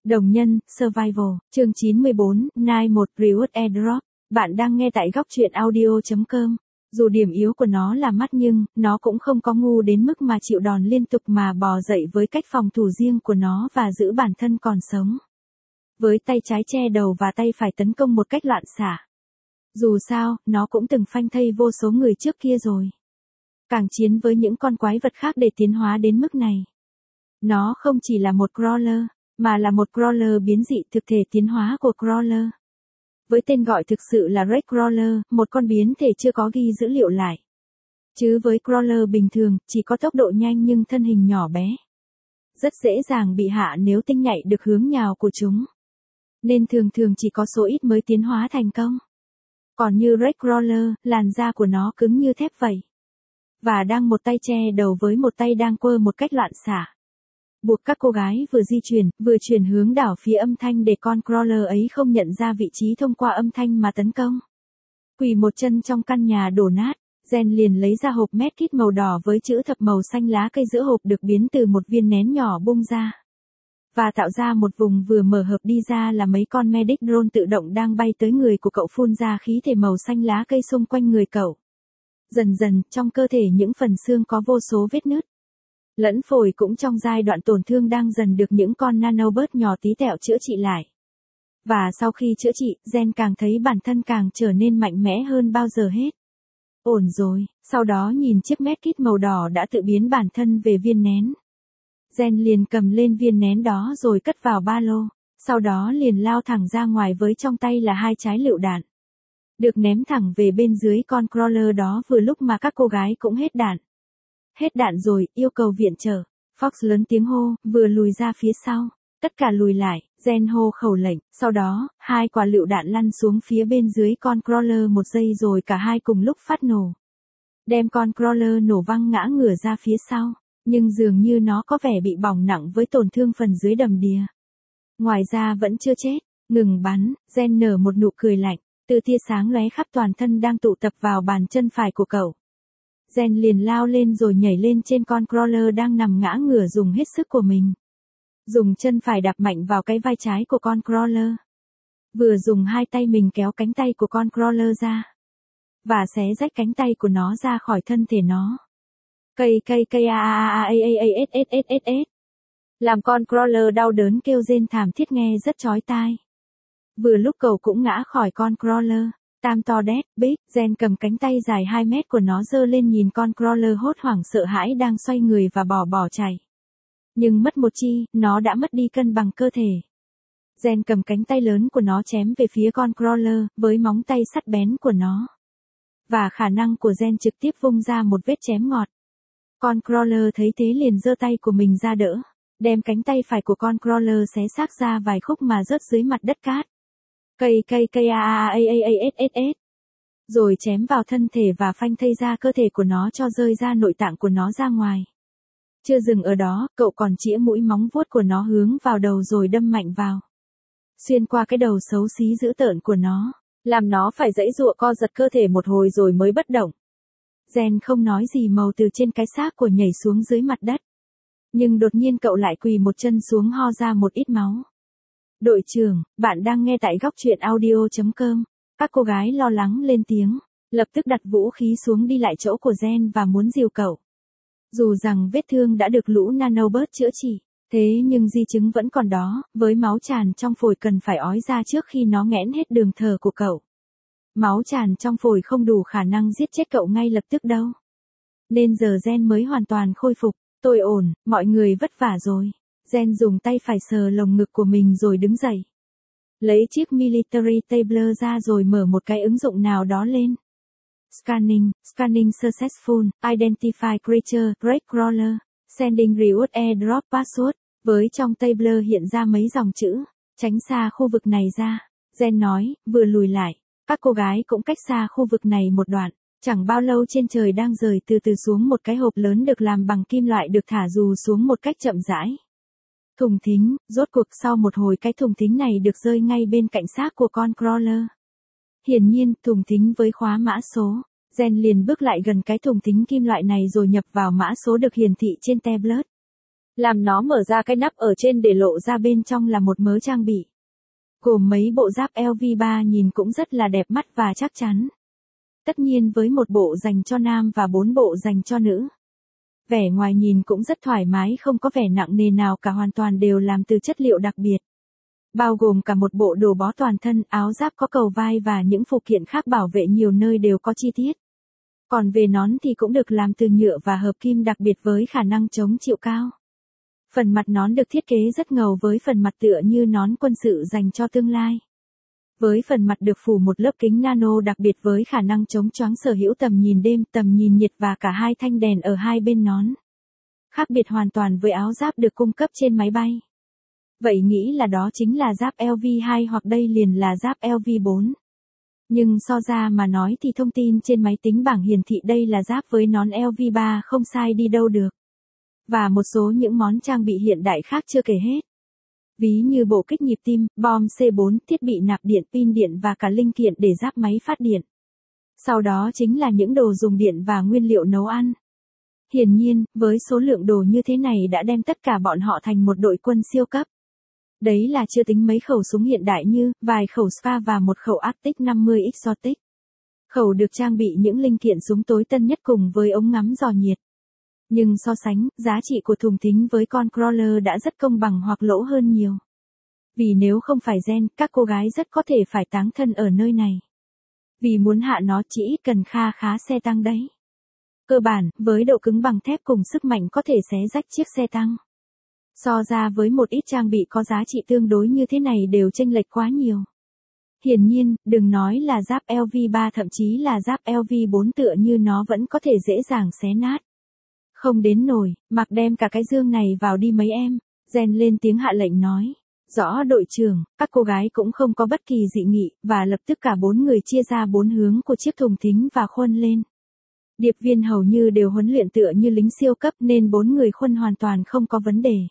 Đồng nhân, Survival, chương 94, Night 1 Reward Airdrop. Bạn đang nghe tại góc truyện audio.com. Dù điểm yếu của nó là mắt nhưng, nó cũng không có ngu đến mức mà chịu đòn liên tục mà bò dậy với cách phòng thủ riêng của nó và giữ bản thân còn sống. Với tay trái che đầu và tay phải tấn công một cách loạn xạ. Dù sao, nó cũng từng phanh thây vô số người trước kia rồi. Càng chiến với những con quái vật khác để tiến hóa đến mức này. Nó không chỉ là một crawler, mà là một crawler biến dị thực thể tiến hóa của crawler. Với tên gọi thực sự là Red Crawler, một con biến thể chưa có ghi dữ liệu lại. Chứ với crawler bình thường, chỉ có tốc độ nhanh nhưng thân hình nhỏ bé. Rất dễ dàng bị hạ nếu tinh nhạy được hướng nhào của chúng. Nên thường thường chỉ có số ít mới tiến hóa thành công. Còn như Red Crawler, làn da của nó cứng như thép vậy. Và đang một tay che đầu với một tay đang quơ một cách loạn xạ. Buộc các cô gái vừa di chuyển, vừa chuyển hướng đảo phía âm thanh để con crawler ấy không nhận ra vị trí thông qua âm thanh mà tấn công. Quỳ một chân trong căn nhà đổ nát, Jen liền lấy ra hộp medkit màu đỏ với chữ thập màu xanh lá cây giữa hộp được biến từ một viên nén nhỏ bung ra. Và tạo ra một vùng vừa mở hợp đi ra là mấy con medic drone tự động đang bay tới người của cậu phun ra khí thể màu xanh lá cây xung quanh người cậu. Dần dần, trong cơ thể những phần xương có vô số vết nứt. Lẫn phổi cũng trong giai đoạn tổn thương đang dần được những con nanobot nhỏ tí tẹo chữa trị lại. Và sau khi chữa trị, Jen càng thấy bản thân càng trở nên mạnh mẽ hơn bao giờ hết. Ổn rồi, sau đó nhìn chiếc medkit màu đỏ đã tự biến bản thân về viên nén. Jen liền cầm lên viên nén đó rồi cất vào ba lô, sau đó liền lao thẳng ra ngoài với trong tay là 2 trái lựu đạn. Được ném thẳng về bên dưới con crawler đó vừa lúc mà các cô gái cũng hết đạn. Hết đạn rồi, yêu cầu viện trợ. Fox lớn tiếng hô, vừa lùi ra phía sau. Tất cả lùi lại, Jen hô khẩu lệnh, sau đó, 2 quả lựu đạn lăn xuống phía bên dưới con crawler một giây rồi cả hai cùng lúc phát nổ. Đem con crawler nổ văng ngã ngửa ra phía sau, nhưng dường như nó có vẻ bị bỏng nặng với tổn thương phần dưới đầm đìa. Ngoài ra vẫn chưa chết, ngừng bắn, Jen nở một nụ cười lạnh, từ tia sáng lóe khắp toàn thân đang tụ tập vào bàn chân phải của cậu. Jen liền lao lên rồi nhảy lên trên con crawler đang nằm ngã ngửa dùng hết sức của mình. Dùng chân phải đạp mạnh vào cái vai trái của con crawler. Vừa dùng 2 tay mình kéo cánh tay của con crawler ra. Và xé rách cánh tay của nó ra khỏi thân thể nó. Cây a a a a a s s s s. Làm con crawler đau đớn kêu rên thảm thiết nghe rất chói tai. Vừa lúc cậu cũng ngã khỏi con crawler. Tam to đét, big, Jen cầm cánh tay dài 2 mét của nó giơ lên nhìn con crawler hốt hoảng sợ hãi đang xoay người và bỏ chạy. Nhưng mất một chi, nó đã mất đi cân bằng cơ thể. Jen cầm cánh tay lớn của nó chém về phía con crawler, với móng tay sắt bén của nó. Và khả năng của Jen trực tiếp vung ra một vết chém ngọt. Con crawler thấy thế liền giơ tay của mình ra đỡ, đem cánh tay phải của con crawler xé xác ra vài khúc mà rớt dưới mặt đất cát. Cây a a a a s s s. Rồi chém vào thân thể và phanh thây ra cơ thể của nó cho rơi ra nội tạng của nó ra ngoài. Chưa dừng ở đó, cậu còn chĩa mũi móng vuốt của nó hướng vào đầu rồi đâm mạnh vào. Xuyên qua cái đầu xấu xí dữ tợn của nó, làm nó phải giãy giụa co giật cơ thể một hồi rồi mới bất động. Jen không nói gì màu từ trên cái xác của nhảy xuống dưới mặt đất. Nhưng đột nhiên cậu lại quỳ một chân xuống ho ra một ít máu. Đội trưởng, bạn đang nghe tại góc truyện audio.com. Các cô gái lo lắng lên tiếng, lập tức đặt vũ khí xuống đi lại chỗ của Jen và muốn dìu cậu. Dù rằng vết thương đã được lũ nanobot chữa trị, thế nhưng di chứng vẫn còn đó, với máu tràn trong phổi cần phải ói ra trước khi nó nghẽn hết đường thở của cậu. Máu tràn trong phổi không đủ khả năng giết chết cậu ngay lập tức đâu. Nên giờ Jen mới hoàn toàn khôi phục, tôi ổn, mọi người vất vả rồi. Jen dùng tay phải sờ lồng ngực của mình rồi đứng dậy. Lấy chiếc military tablet ra rồi mở một cái ứng dụng nào đó lên. Scanning successful, identify creature, Red Crawler, sending reward airdrop password, với trong tablet hiện ra mấy dòng chữ, tránh xa khu vực này ra. Jen nói, vừa lùi lại, các cô gái cũng cách xa khu vực này một đoạn. Chẳng bao lâu trên trời đang rời từ từ xuống một cái hộp lớn được làm bằng kim loại được thả dù xuống một cách chậm rãi. Thùng thính, rốt cuộc sau một hồi cái thùng thính này được rơi ngay bên cạnh xác của con crawler. Hiển nhiên, thùng thính với khóa mã số. Jen liền bước lại gần cái thùng thính kim loại này rồi nhập vào mã số được hiển thị trên tablet. Làm nó mở ra cái nắp ở trên để lộ ra bên trong là một mớ trang bị. Gồm mấy bộ giáp LV3 nhìn cũng rất là đẹp mắt và chắc chắn. Tất nhiên với một bộ dành cho nam và 4 bộ dành cho nữ. Vẻ ngoài nhìn cũng rất thoải mái, không có vẻ nặng nề nào cả, hoàn toàn đều làm từ chất liệu đặc biệt. Bao gồm cả một bộ đồ bó toàn thân, áo giáp có cầu vai và những phụ kiện khác bảo vệ nhiều nơi đều có chi tiết. Còn về nón thì cũng được làm từ nhựa và hợp kim đặc biệt với khả năng chống chịu cao. Phần mặt nón được thiết kế rất ngầu với phần mặt tựa như nón quân sự dành cho tương lai. Với phần mặt được phủ một lớp kính nano đặc biệt với khả năng chống choáng, sở hữu tầm nhìn đêm, tầm nhìn nhiệt và cả hai thanh đèn ở hai bên nón. Khác biệt hoàn toàn với áo giáp được cung cấp trên máy bay. Vậy nghĩ là đó chính là giáp LV2 hoặc đây liền là giáp LV4. Nhưng so ra mà nói thì thông tin trên máy tính bảng hiển thị đây là giáp với nón LV3 không sai đi đâu được. Và một số những món trang bị hiện đại khác chưa kể hết. Ví như bộ kích nhịp tim, bom C4, thiết bị nạp điện, pin điện và cả linh kiện để giáp máy phát điện. Sau đó chính là những đồ dùng điện và nguyên liệu nấu ăn. Hiển nhiên, với số lượng đồ như thế này đã đem tất cả bọn họ thành một đội quân siêu cấp. Đấy là chưa tính mấy khẩu súng hiện đại như vài khẩu Scar và một khẩu Arctic 50 Exotic. Khẩu được trang bị những linh kiện súng tối tân nhất cùng với ống ngắm dò nhiệt. Nhưng so sánh, giá trị của thùng thính với con crawler đã rất công bằng hoặc lỗ hơn nhiều. Vì nếu không phải gen, các cô gái rất có thể phải táng thân ở nơi này. Vì muốn hạ nó chỉ ít cần kha khá xe tăng đấy. Cơ bản, với độ cứng bằng thép cùng sức mạnh có thể xé rách chiếc xe tăng. So ra với một ít trang bị có giá trị tương đối như thế này đều chênh lệch quá nhiều. Hiển nhiên, đừng nói là giáp LV3, thậm chí là giáp LV4 tựa như nó vẫn có thể dễ dàng xé nát. Không đến nổi, mặc đem cả cái dương này vào đi mấy em. Gen lên tiếng hạ lệnh nói. Rõ đội trưởng, các cô gái cũng không có bất kỳ dị nghị, và lập tức cả 4 người chia ra 4 hướng của chiếc thùng thính và khuân lên. Điệp viên hầu như đều huấn luyện tựa như lính siêu cấp nên 4 người khuân hoàn toàn không có vấn đề.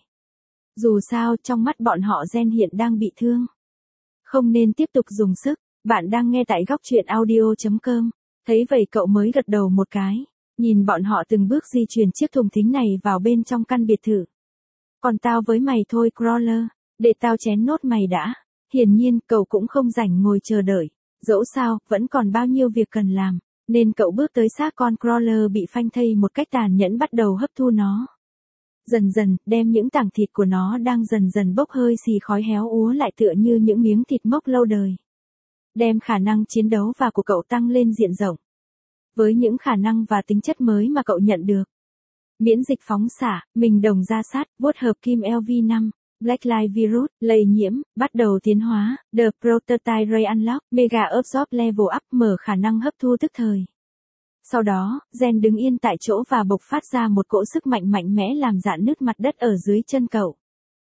Dù sao, trong mắt bọn họ Gen hiện đang bị thương. Không nên tiếp tục dùng sức. Bạn đang nghe tại góc truyện audio.com. Thấy vậy cậu mới gật đầu một cái. Nhìn bọn họ từng bước di chuyển chiếc thùng thính này vào bên trong căn biệt thự. Còn tao với mày thôi Crawler, để tao chén nốt mày đã. Hiển nhiên cậu cũng không rảnh ngồi chờ đợi. Dẫu sao, vẫn còn bao nhiêu việc cần làm. Nên cậu bước tới xác con Crawler bị phanh thây một cách tàn nhẫn, bắt đầu hấp thu nó. Dần dần, đem những tảng thịt của nó đang dần dần bốc hơi xì khói héo úa lại tựa như những miếng thịt mốc lâu đời. Đem khả năng chiến đấu và của cậu tăng lên diện rộng. Với những khả năng và tính chất mới mà cậu nhận được. Miễn dịch phóng xạ, mình đồng ra sát, vuốt hợp kim LV5, Black Light Virus, lây nhiễm, bắt đầu tiến hóa, The Prototype Ray Unlock, Mega Absorb Level Up, mở khả năng hấp thu tức thời. Sau đó, Gen đứng yên tại chỗ và bộc phát ra một cỗ sức mạnh mạnh mẽ làm rạn nứt mặt đất ở dưới chân cậu.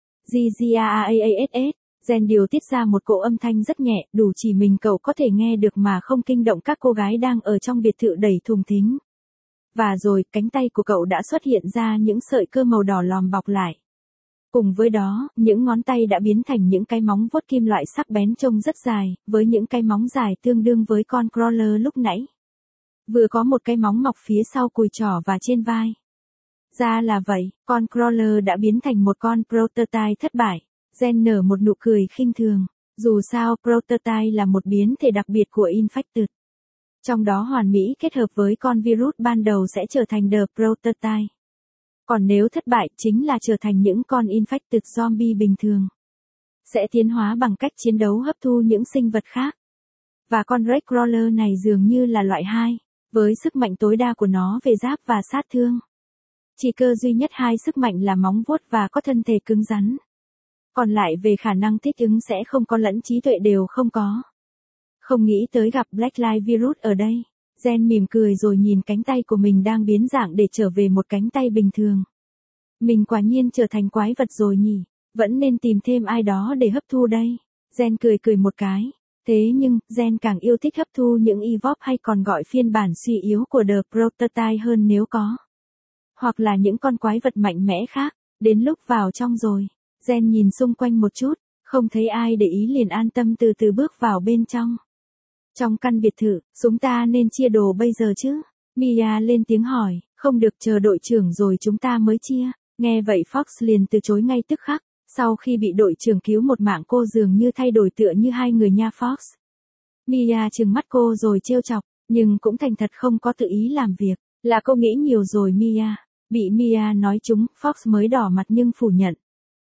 GGAAASS, Gen điều tiết ra một cỗ âm thanh rất nhẹ, đủ chỉ mình cậu có thể nghe được mà không kinh động các cô gái đang ở trong biệt thự đẩy thùng thính. Và rồi, cánh tay của cậu đã xuất hiện ra những sợi cơ màu đỏ lòm bọc lại. Cùng với đó, những ngón tay đã biến thành những cái móng vuốt kim loại sắc bén trông rất dài, với những cái móng dài tương đương với con crawler lúc nãy. Vừa có một cái móng mọc phía sau cùi trỏ và trên vai. Ra là vậy, con crawler đã biến thành một con prototype thất bại. Gen nở một nụ cười khinh thường. Dù sao, prototype là một biến thể đặc biệt của Infected. Trong đó hoàn mỹ kết hợp với con virus ban đầu sẽ trở thành The Prototype. Còn nếu thất bại chính là trở thành những con Infected zombie bình thường. Sẽ tiến hóa bằng cách chiến đấu hấp thu những sinh vật khác. Và con Red Crawler này dường như là loại 2, với sức mạnh tối đa của nó về giáp và sát thương. Chỉ cơ duy nhất hai sức mạnh là móng vuốt và có thân thể cứng rắn. Còn lại về khả năng thích ứng sẽ không có, lẫn trí tuệ đều không có. Không nghĩ tới gặp Black Light Virus ở đây. Gen mỉm cười rồi nhìn cánh tay của mình đang biến dạng để trở về một cánh tay bình thường. Mình quả nhiên trở thành quái vật rồi nhỉ, vẫn nên tìm thêm ai đó để hấp thu đây. Gen cười một cái. Thế nhưng, Gen càng yêu thích hấp thu những Evolve hay còn gọi phiên bản suy yếu của The Prototype hơn nếu có. Hoặc là những con quái vật mạnh mẽ khác, đến lúc vào trong rồi. Gen nhìn xung quanh một chút, không thấy ai để ý liền an tâm từ từ bước vào bên trong. Trong căn biệt thự, chúng ta nên chia đồ bây giờ chứ? Mia lên tiếng hỏi, không được chờ đội trưởng rồi chúng ta mới chia. Nghe vậy Fox liền từ chối ngay tức khắc, sau khi bị đội trưởng cứu một mạng cô dường như thay đổi tựa như hai người nha Fox. Mia trừng mắt cô rồi trêu chọc, nhưng cũng thành thật không có tự ý làm việc, là cô nghĩ nhiều rồi Mia. Bị Mia nói trúng, Fox mới đỏ mặt nhưng phủ nhận.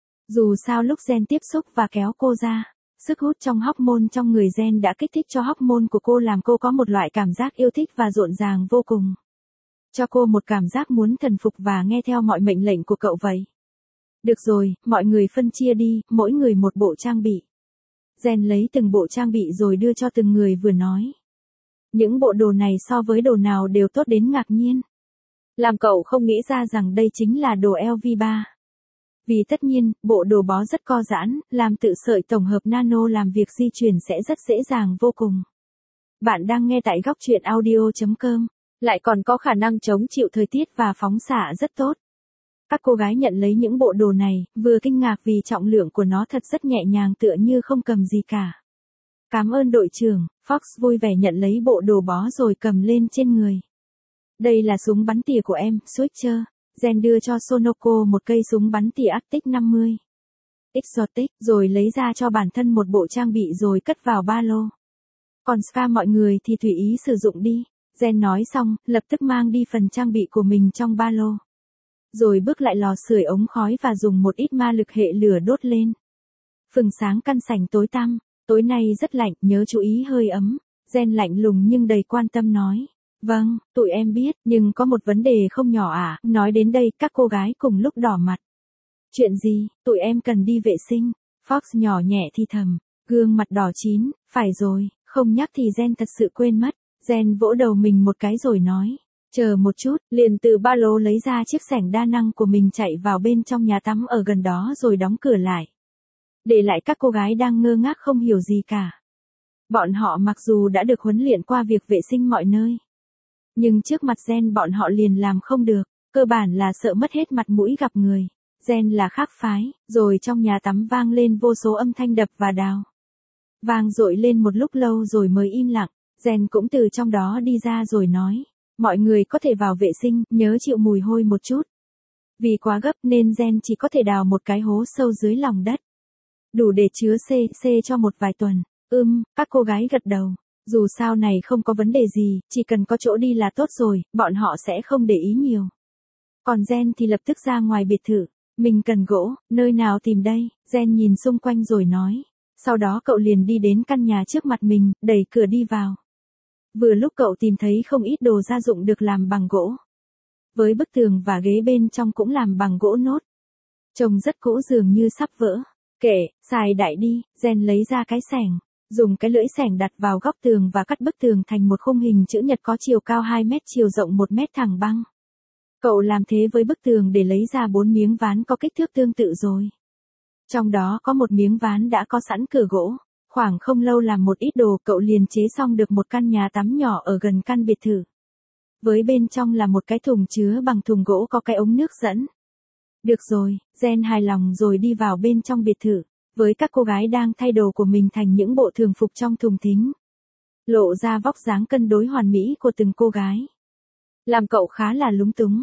Dù sao lúc Jen tiếp xúc và kéo cô ra, sức hút trong hormone trong người Jen đã kích thích cho hormone của cô làm cô có một loại cảm giác yêu thích và rộn ràng vô cùng. Cho cô một cảm giác muốn thần phục và nghe theo mọi mệnh lệnh của cậu vậy. Được rồi, mọi người phân chia đi, mỗi người một bộ trang bị. Jen lấy từng bộ trang bị rồi đưa cho từng người vừa nói. Những bộ đồ này so với đồ nào đều tốt đến ngạc nhiên. Làm cậu không nghĩ ra rằng đây chính là đồ LV3. Vì tất nhiên, bộ đồ bó rất co giãn, làm tự sợi tổng hợp nano làm việc di chuyển sẽ rất dễ dàng vô cùng. Bạn đang nghe tại góc truyện audio.com, lại còn có khả năng chống chịu thời tiết và phóng xạ rất tốt. Các cô gái nhận lấy những bộ đồ này, vừa kinh ngạc vì trọng lượng của nó thật rất nhẹ nhàng tựa như không cầm gì cả. Cảm ơn đội trưởng, Fox vui vẻ nhận lấy bộ đồ bó rồi cầm lên trên người. Đây là súng bắn tỉa của em, Switcher. Jen đưa cho Sonoko một cây súng bắn tỉa Arctic 50. Exotic, rồi lấy ra cho bản thân một bộ trang bị rồi cất vào ba lô. Còn Ska mọi người thì tùy ý sử dụng đi. Jen nói xong, lập tức mang đi phần trang bị của mình trong ba lô. Rồi bước lại lò sưởi ống khói và dùng một ít ma lực hệ lửa đốt lên. Phừng sáng căn sảnh tối tăm, tối nay rất lạnh, nhớ chú ý hơi ấm. Jen lạnh lùng nhưng đầy quan tâm nói. Vâng, tụi em biết, nhưng có một vấn đề không nhỏ à, nói đến đây các cô gái cùng lúc đỏ mặt. Chuyện gì, tụi em cần đi vệ sinh, Fox nhỏ nhẹ thì thầm, gương mặt đỏ chín, phải rồi, không nhắc thì Jen thật sự quên mất. Jen vỗ đầu mình một cái rồi nói, chờ một chút, liền từ ba lô lấy ra chiếc xẻng đa năng của mình chạy vào bên trong nhà tắm ở gần đó rồi đóng cửa lại. Để lại các cô gái đang ngơ ngác không hiểu gì cả. Bọn họ mặc dù đã được huấn luyện qua việc vệ sinh mọi nơi. Nhưng trước mặt Jen bọn họ liền làm không được, cơ bản là sợ mất hết mặt mũi gặp người. Jen là khác phái, rồi trong nhà tắm vang lên vô số âm thanh đập và đào. Vang dội lên một lúc lâu rồi mới im lặng, Jen cũng từ trong đó đi ra rồi nói, mọi người có thể vào vệ sinh, nhớ chịu mùi hôi một chút. Vì quá gấp nên Jen chỉ có thể đào một cái hố sâu dưới lòng đất. Đủ để chứa CC cho một vài tuần, các cô gái gật đầu. Dù sao này không có vấn đề gì, chỉ cần có chỗ đi là tốt rồi, bọn họ sẽ không để ý nhiều. Còn Jen thì lập tức ra ngoài biệt thự. Mình cần gỗ, nơi nào tìm đây? Jen nhìn xung quanh rồi nói. Sau đó cậu liền đi đến căn nhà trước mặt mình, đẩy cửa đi vào. Vừa lúc cậu tìm thấy không ít đồ gia dụng được làm bằng gỗ. Với bức tường và ghế bên trong cũng làm bằng gỗ nốt. Trông rất cũ dường như sắp vỡ. Kệ, xài đại đi, Jen lấy ra cái xẻng. Dùng cái lưỡi xẻng đặt vào góc tường và cắt bức tường thành một khung hình chữ nhật có chiều cao 2 mét chiều rộng 1 mét thẳng băng. Cậu làm thế với bức tường để lấy ra 4 miếng ván có kích thước tương tự rồi. Trong đó có một miếng ván đã có sẵn cửa gỗ. Khoảng không lâu làm một ít đồ cậu liền chế xong được một căn nhà tắm nhỏ ở gần căn biệt thự. Với bên trong là một cái thùng chứa bằng thùng gỗ có cái ống nước dẫn. Được rồi, Jen hài lòng rồi đi vào bên trong biệt thự. Với các cô gái đang thay đồ của mình thành những bộ thường phục trong thùng thính. Lộ ra vóc dáng cân đối hoàn mỹ của từng cô gái. Làm cậu khá là lúng túng.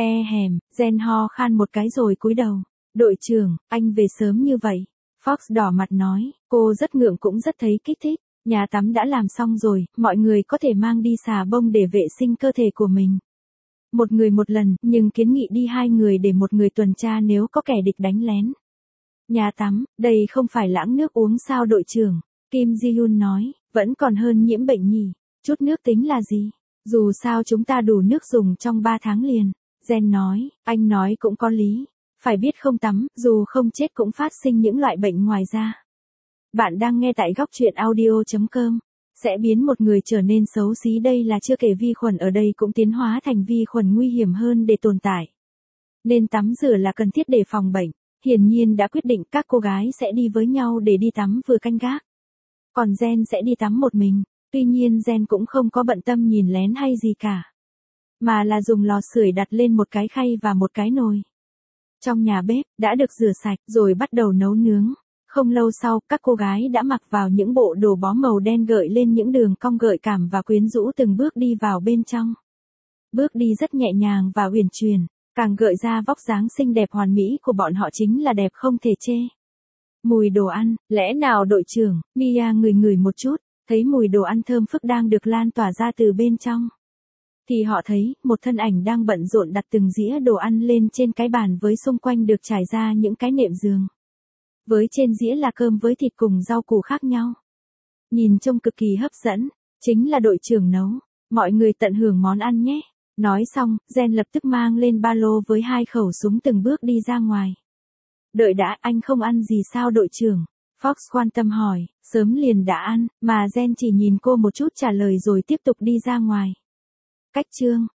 Jen ho khan một cái rồi cúi đầu. Đội trưởng, anh về sớm như vậy. Fox đỏ mặt nói, cô rất ngượng cũng rất thấy kích thích. Nhà tắm đã làm xong rồi, mọi người có thể mang đi xà bông để vệ sinh cơ thể của mình. Một người một lần, nhưng kiến nghị đi 2 người để một người tuần tra nếu có kẻ địch đánh lén. Nhà tắm, đây không phải lãng nước uống sao đội trưởng, Kim Ji-yoon nói, vẫn còn hơn nhiễm bệnh nhỉ, chút nước tính là gì, dù sao chúng ta đủ nước dùng trong 3 tháng liền, Jen nói, anh nói cũng có lý, phải biết không tắm, dù không chết cũng phát sinh những loại bệnh ngoài ra. Bạn đang nghe tại góc truyện audio.com, sẽ biến một người trở nên xấu xí đây là chưa kể vi khuẩn ở đây cũng tiến hóa thành vi khuẩn nguy hiểm hơn để tồn tại. Nên tắm rửa là cần thiết để phòng bệnh. Hiển nhiên đã quyết định các cô gái sẽ đi với nhau để đi tắm vừa canh gác. Còn Jen sẽ đi tắm một mình, tuy nhiên Jen cũng không có bận tâm nhìn lén hay gì cả. Mà là dùng lò sưởi đặt lên một cái khay và một cái nồi. Trong nhà bếp, đã được rửa sạch rồi bắt đầu nấu nướng. Không lâu sau, các cô gái đã mặc vào những bộ đồ bó màu đen gợi lên những đường cong gợi cảm và quyến rũ từng bước đi vào bên trong. Bước đi rất nhẹ nhàng và uyển chuyển. Càng gợi ra vóc dáng xinh đẹp hoàn mỹ của bọn họ chính là đẹp không thể chê. Mùi đồ ăn, lẽ nào đội trưởng? Mia ngửi ngửi một chút, thấy mùi đồ ăn thơm phức đang được lan tỏa ra từ bên trong. Thì họ thấy, một thân ảnh đang bận rộn đặt từng dĩa đồ ăn lên trên cái bàn với xung quanh được trải ra những cái nệm giường. Với trên dĩa là cơm với thịt cùng rau củ khác nhau. Nhìn trông cực kỳ hấp dẫn, chính là đội trưởng nấu. Mọi người tận hưởng món ăn nhé. Nói xong, Jen lập tức mang lên ba lô với 2 khẩu súng từng bước đi ra ngoài. Đợi đã, anh không ăn gì sao đội trưởng? Fox quan tâm hỏi, sớm liền đã ăn, mà Jen chỉ nhìn cô một chút trả lời rồi tiếp tục đi ra ngoài. Cách chương